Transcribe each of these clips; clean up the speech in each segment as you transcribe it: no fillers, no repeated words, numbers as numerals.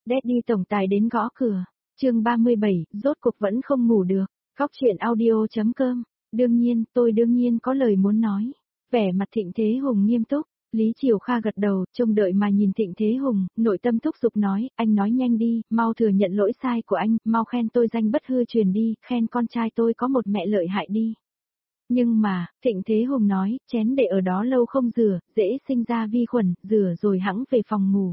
Daddy tổng tài đến gõ cửa. Chương 37, rốt cuộc vẫn không ngủ được. Góc truyện audio.com. Đương nhiên có lời muốn nói. Vẻ mặt Thịnh Thế Hùng nghiêm túc. Lý Triều Kha gật đầu, trông đợi mà nhìn Thịnh Thế Hùng, nội tâm thúc giục nói, anh nói nhanh đi, mau thừa nhận lỗi sai của anh, mau khen tôi danh bất hư truyền đi, khen con trai tôi có một mẹ lợi hại đi. Nhưng mà, Thịnh Thế Hùng nói, chén để ở đó lâu không rửa, dễ sinh ra vi khuẩn, rửa rồi hẵng về phòng ngủ.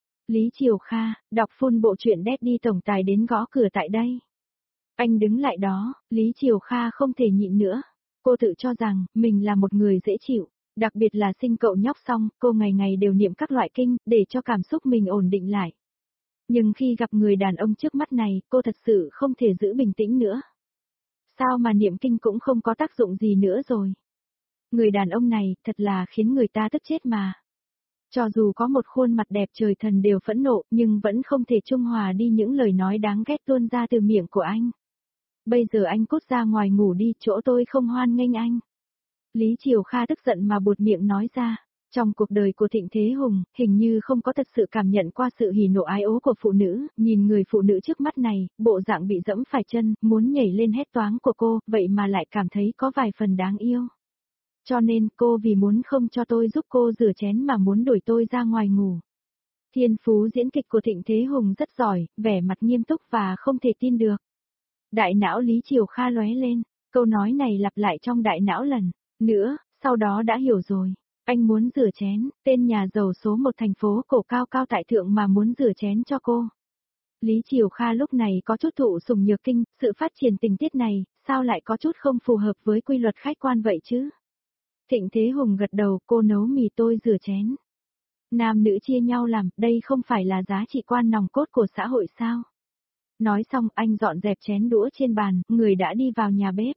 Lý Triều Kha, đọc full bộ truyện Daddy tổng tài đến gõ cửa tại đây. Anh đứng lại đó, Lý Triều Kha không thể nhịn nữa. Cô tự cho rằng, mình là một người dễ chịu. Đặc biệt là sinh cậu nhóc xong, cô ngày ngày đều niệm các loại kinh, để cho cảm xúc mình ổn định lại. Nhưng khi gặp người đàn ông trước mắt này, cô thật sự không thể giữ bình tĩnh nữa. Sao mà niệm kinh cũng không có tác dụng gì nữa rồi. Người đàn ông này, thật là khiến người ta tức chết mà. Cho dù có một khuôn mặt đẹp trời thần đều phẫn nộ, nhưng vẫn không thể trung hòa đi những lời nói đáng ghét tuôn ra từ miệng của anh. Bây giờ anh cút ra ngoài ngủ đi, chỗ tôi không hoan nghênh anh. Lý Triều Kha tức giận mà buột miệng nói ra, trong cuộc đời của Thịnh Thế Hùng, hình như không có thật sự cảm nhận qua sự hỉ nộ ái ố của phụ nữ, nhìn người phụ nữ trước mắt này, bộ dạng bị dẫm phải chân, muốn nhảy lên hét toáng của cô, vậy mà lại cảm thấy có vài phần đáng yêu. Cho nên cô vì muốn không cho tôi giúp cô rửa chén mà muốn đuổi tôi ra ngoài ngủ. Thiên phú diễn kịch của Thịnh Thế Hùng rất giỏi, vẻ mặt nghiêm túc và không thể tin được. Đại não Lý Triều Kha lóe lên, câu nói này lặp lại trong đại não lần nữa, sau đó đã hiểu rồi. Anh muốn rửa chén, tên nhà giàu số một thành phố cổ cao cao tại thượng mà muốn rửa chén cho cô. Lý Triều Kha lúc này có chút thụ sủng nhược kinh, sự phát triển tình tiết này, sao lại có chút không phù hợp với quy luật khách quan vậy chứ? Thịnh Thế Hùng gật đầu, cô nấu mì tôi rửa chén. Nam nữ chia nhau làm, đây không phải là giá trị quan nòng cốt của xã hội sao? Nói xong anh dọn dẹp chén đũa trên bàn, người đã đi vào nhà bếp.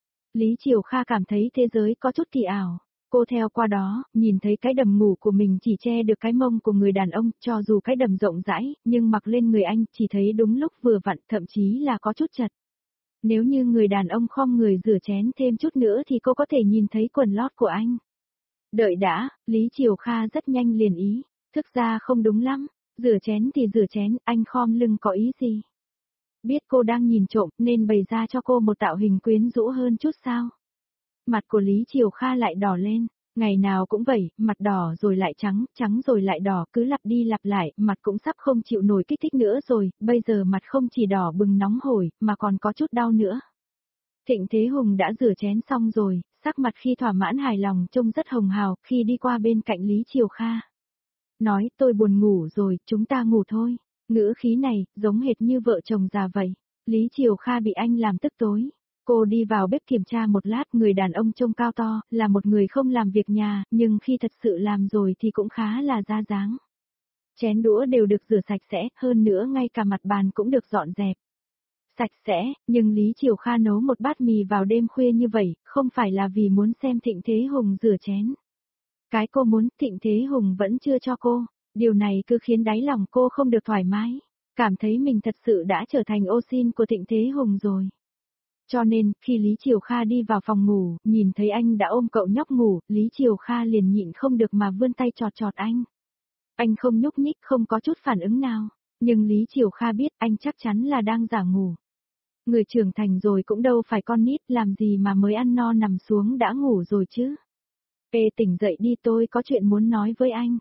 Lý Triều Kha cảm thấy thế giới có chút kỳ ảo. Cô theo qua đó, nhìn thấy cái đầm ngủ của mình chỉ che được cái mông của người đàn ông, cho dù cái đầm rộng rãi, nhưng mặc lên người anh chỉ thấy đúng lúc vừa vặn, thậm chí là có chút chật. Nếu như người đàn ông khom người rửa chén thêm chút nữa thì cô có thể nhìn thấy quần lót của anh. Đợi đã, Lý Triều Kha rất nhanh liền ý, thực ra không đúng lắm, rửa chén thì rửa chén, anh khom lưng có ý gì? Biết cô đang nhìn trộm nên bày ra cho cô một tạo hình quyến rũ hơn chút sao. Mặt của Lý Triều Kha lại đỏ lên, ngày nào cũng vậy, mặt đỏ rồi lại trắng, trắng rồi lại đỏ, cứ lặp đi lặp lại, mặt cũng sắp không chịu nổi kích thích nữa rồi, bây giờ mặt không chỉ đỏ bừng nóng hổi, mà còn có chút đau nữa. Thịnh Thế Hùng đã rửa chén xong rồi, sắc mặt khi thỏa mãn hài lòng trông rất hồng hào, khi đi qua bên cạnh Lý Triều Kha. Nói, tôi buồn ngủ rồi, chúng ta ngủ thôi. Ngữ khí này, giống hệt như vợ chồng già vậy. Lý Triều Kha bị anh làm tức tối. Cô đi vào bếp kiểm tra một lát, người đàn ông trông cao to, là một người không làm việc nhà, nhưng khi thật sự làm rồi thì cũng khá là ra dáng. Chén đũa đều được rửa sạch sẽ, hơn nữa ngay cả mặt bàn cũng được dọn dẹp. Sạch sẽ, nhưng Lý Triều Kha nấu một bát mì vào đêm khuya như vậy, không phải là vì muốn xem Thịnh Thế Hùng rửa chén. Cái cô muốn, Thịnh Thế Hùng vẫn chưa cho cô. Điều này cứ khiến đáy lòng cô không được thoải mái, cảm thấy mình thật sự đã trở thành ô xin của Thịnh Thế Hùng rồi. Cho nên, khi Lý Triều Kha đi vào phòng ngủ, nhìn thấy anh đã ôm cậu nhóc ngủ, Lý Triều Kha liền nhịn không được mà vươn tay chọt chọt anh. Anh không nhúc nhích, không có chút phản ứng nào, nhưng Lý Triều Kha biết anh chắc chắn là đang giả ngủ. Người trưởng thành rồi cũng đâu phải con nít, làm gì mà mới ăn no nằm xuống đã ngủ rồi chứ. Ê, tỉnh dậy đi, tôi có chuyện muốn nói với anh.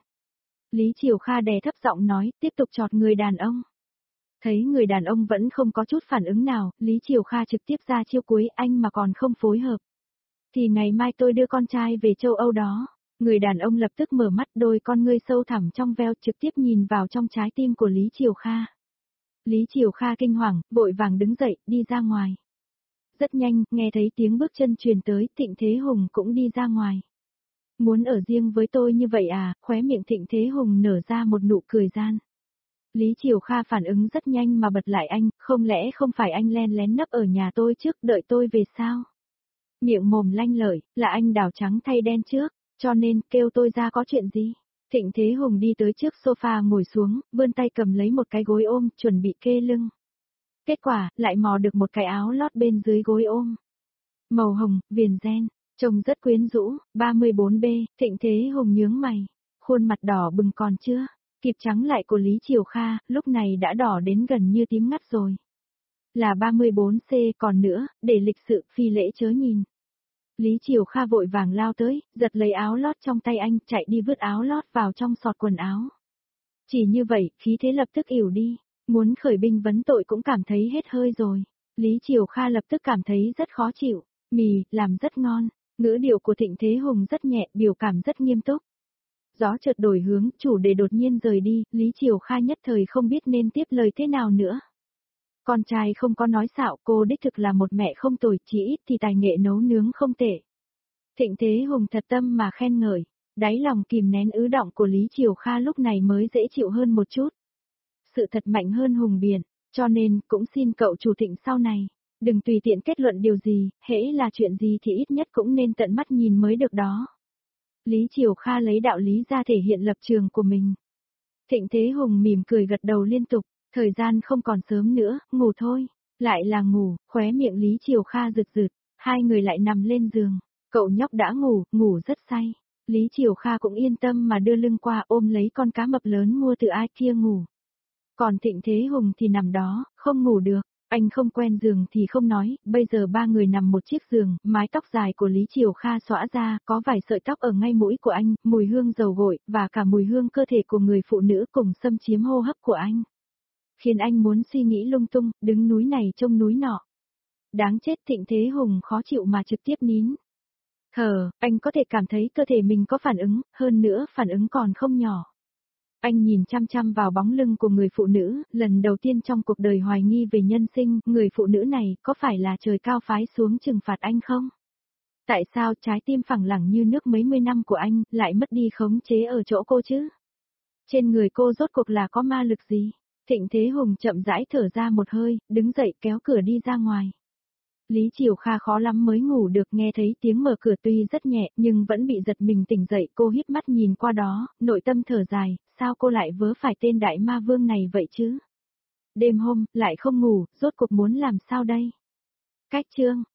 Lý Triều Kha đè thấp giọng nói, tiếp tục chọt người đàn ông. Thấy người đàn ông vẫn không có chút phản ứng nào, Lý Triều Kha trực tiếp ra chiêu cuối, anh mà còn không phối hợp. Thì ngày mai tôi đưa con trai về châu Âu đó. Người đàn ông lập tức mở mắt, đôi con ngươi sâu thẳm trong veo, trực tiếp nhìn vào trong trái tim của Lý Triều Kha. Lý Triều Kha kinh hoàng, vội vàng đứng dậy, đi ra ngoài. Rất nhanh, nghe thấy tiếng bước chân truyền tới, Thịnh Thế Hùng cũng đi ra ngoài. Muốn ở riêng với tôi như vậy à, khóe miệng Thịnh Thế Hùng nở ra một nụ cười gian. Lý Triều Kha phản ứng rất nhanh mà bật lại anh, không lẽ không phải anh len lén nấp ở nhà tôi trước, đợi tôi về sao? Miệng mồm lanh lợi, là anh đào trắng thay đen trước, cho nên kêu tôi ra có chuyện gì? Thịnh Thế Hùng đi tới trước sofa ngồi xuống, vươn tay cầm lấy một cái gối ôm, chuẩn bị kê lưng. Kết quả, lại mò được một cái áo lót bên dưới gối ôm. Màu hồng, viền ren. Trông rất quyến rũ, 34B, Thịnh Thế Hùng nhướng mày, khuôn mặt đỏ bừng còn chưa, Kịp trắng lại của Lý Triều Kha, lúc này đã đỏ đến gần như tím ngắt rồi. Là 34C còn nữa, để lịch sự phi lễ chớ nhìn. Lý Triều Kha vội vàng lao tới, giật lấy áo lót trong tay anh, chạy đi vứt áo lót vào trong sọt quần áo. Chỉ như vậy, khí thế lập tức ỉu đi, muốn khởi binh vấn tội cũng cảm thấy hết hơi rồi. Lý Triều Kha lập tức cảm thấy rất khó chịu, mì, làm rất ngon, ngữ điệu của Thịnh Thế Hùng rất nhẹ, biểu cảm rất nghiêm túc. Gió chợt đổi hướng, chủ đề đột nhiên rời đi, Lý Triều Kha nhất thời không biết nên tiếp lời thế nào nữa. Con trai không có nói xạo, cô đích thực là một mẹ không tồi, chỉ ít thì tài nghệ nấu nướng không tệ. Thịnh Thế Hùng thật tâm mà khen ngợi, đáy lòng kìm nén ứ động của Lý Triều Kha lúc này mới dễ chịu hơn một chút. Sự thật mạnh hơn hùng biện, cho nên cũng xin cậu chủ Thịnh sau này, đừng tùy tiện kết luận điều gì, hễ là chuyện gì thì ít nhất cũng nên tận mắt nhìn mới được đó. Lý Triều Kha lấy đạo lý ra thể hiện lập trường của mình. Thịnh Thế Hùng mỉm cười gật đầu liên tục, thời gian không còn sớm nữa, ngủ thôi. Lại là ngủ, khóe miệng Lý Triều Kha rực rực, hai người lại nằm lên giường. Cậu nhóc đã ngủ, ngủ rất say. Lý Triều Kha cũng yên tâm mà đưa lưng qua ôm lấy con cá mập lớn mua từ ai kia ngủ. Còn Thịnh Thế Hùng thì nằm đó, không ngủ được. Anh không quen giường thì không nói, bây giờ ba người nằm một chiếc giường, mái tóc dài của Lý Triều Kha xõa ra, có vài sợi tóc ở ngay mũi của anh, mùi hương dầu gội, và cả mùi hương cơ thể của người phụ nữ cùng xâm chiếm hô hấp của anh. Khiến anh muốn suy nghĩ lung tung, đứng núi này trông núi nọ. Đáng chết, Thịnh Thế Hùng khó chịu mà trực tiếp nín. Anh có thể cảm thấy cơ thể mình có phản ứng, hơn nữa phản ứng còn không nhỏ. Anh nhìn chăm chăm vào bóng lưng của người phụ nữ, lần đầu tiên trong cuộc đời hoài nghi về nhân sinh, người phụ nữ này có phải là trời cao phái xuống trừng phạt anh không? Tại sao trái tim phẳng lẳng như nước mấy mươi năm của anh lại mất đi khống chế ở chỗ cô chứ? Trên người cô rốt cuộc là có ma lực gì? Thịnh Thế Hùng chậm rãi thở ra một hơi, đứng dậy kéo cửa đi ra ngoài. Lý Triều Kha khó lắm mới ngủ được, nghe thấy tiếng mở cửa tuy rất nhẹ nhưng vẫn bị giật mình tỉnh dậy, cô híp mắt nhìn qua đó, nội tâm thở dài, sao cô lại vớ phải tên đại ma vương này vậy chứ? Đêm hôm, lại không ngủ, rốt cuộc muốn làm sao đây? Cách chương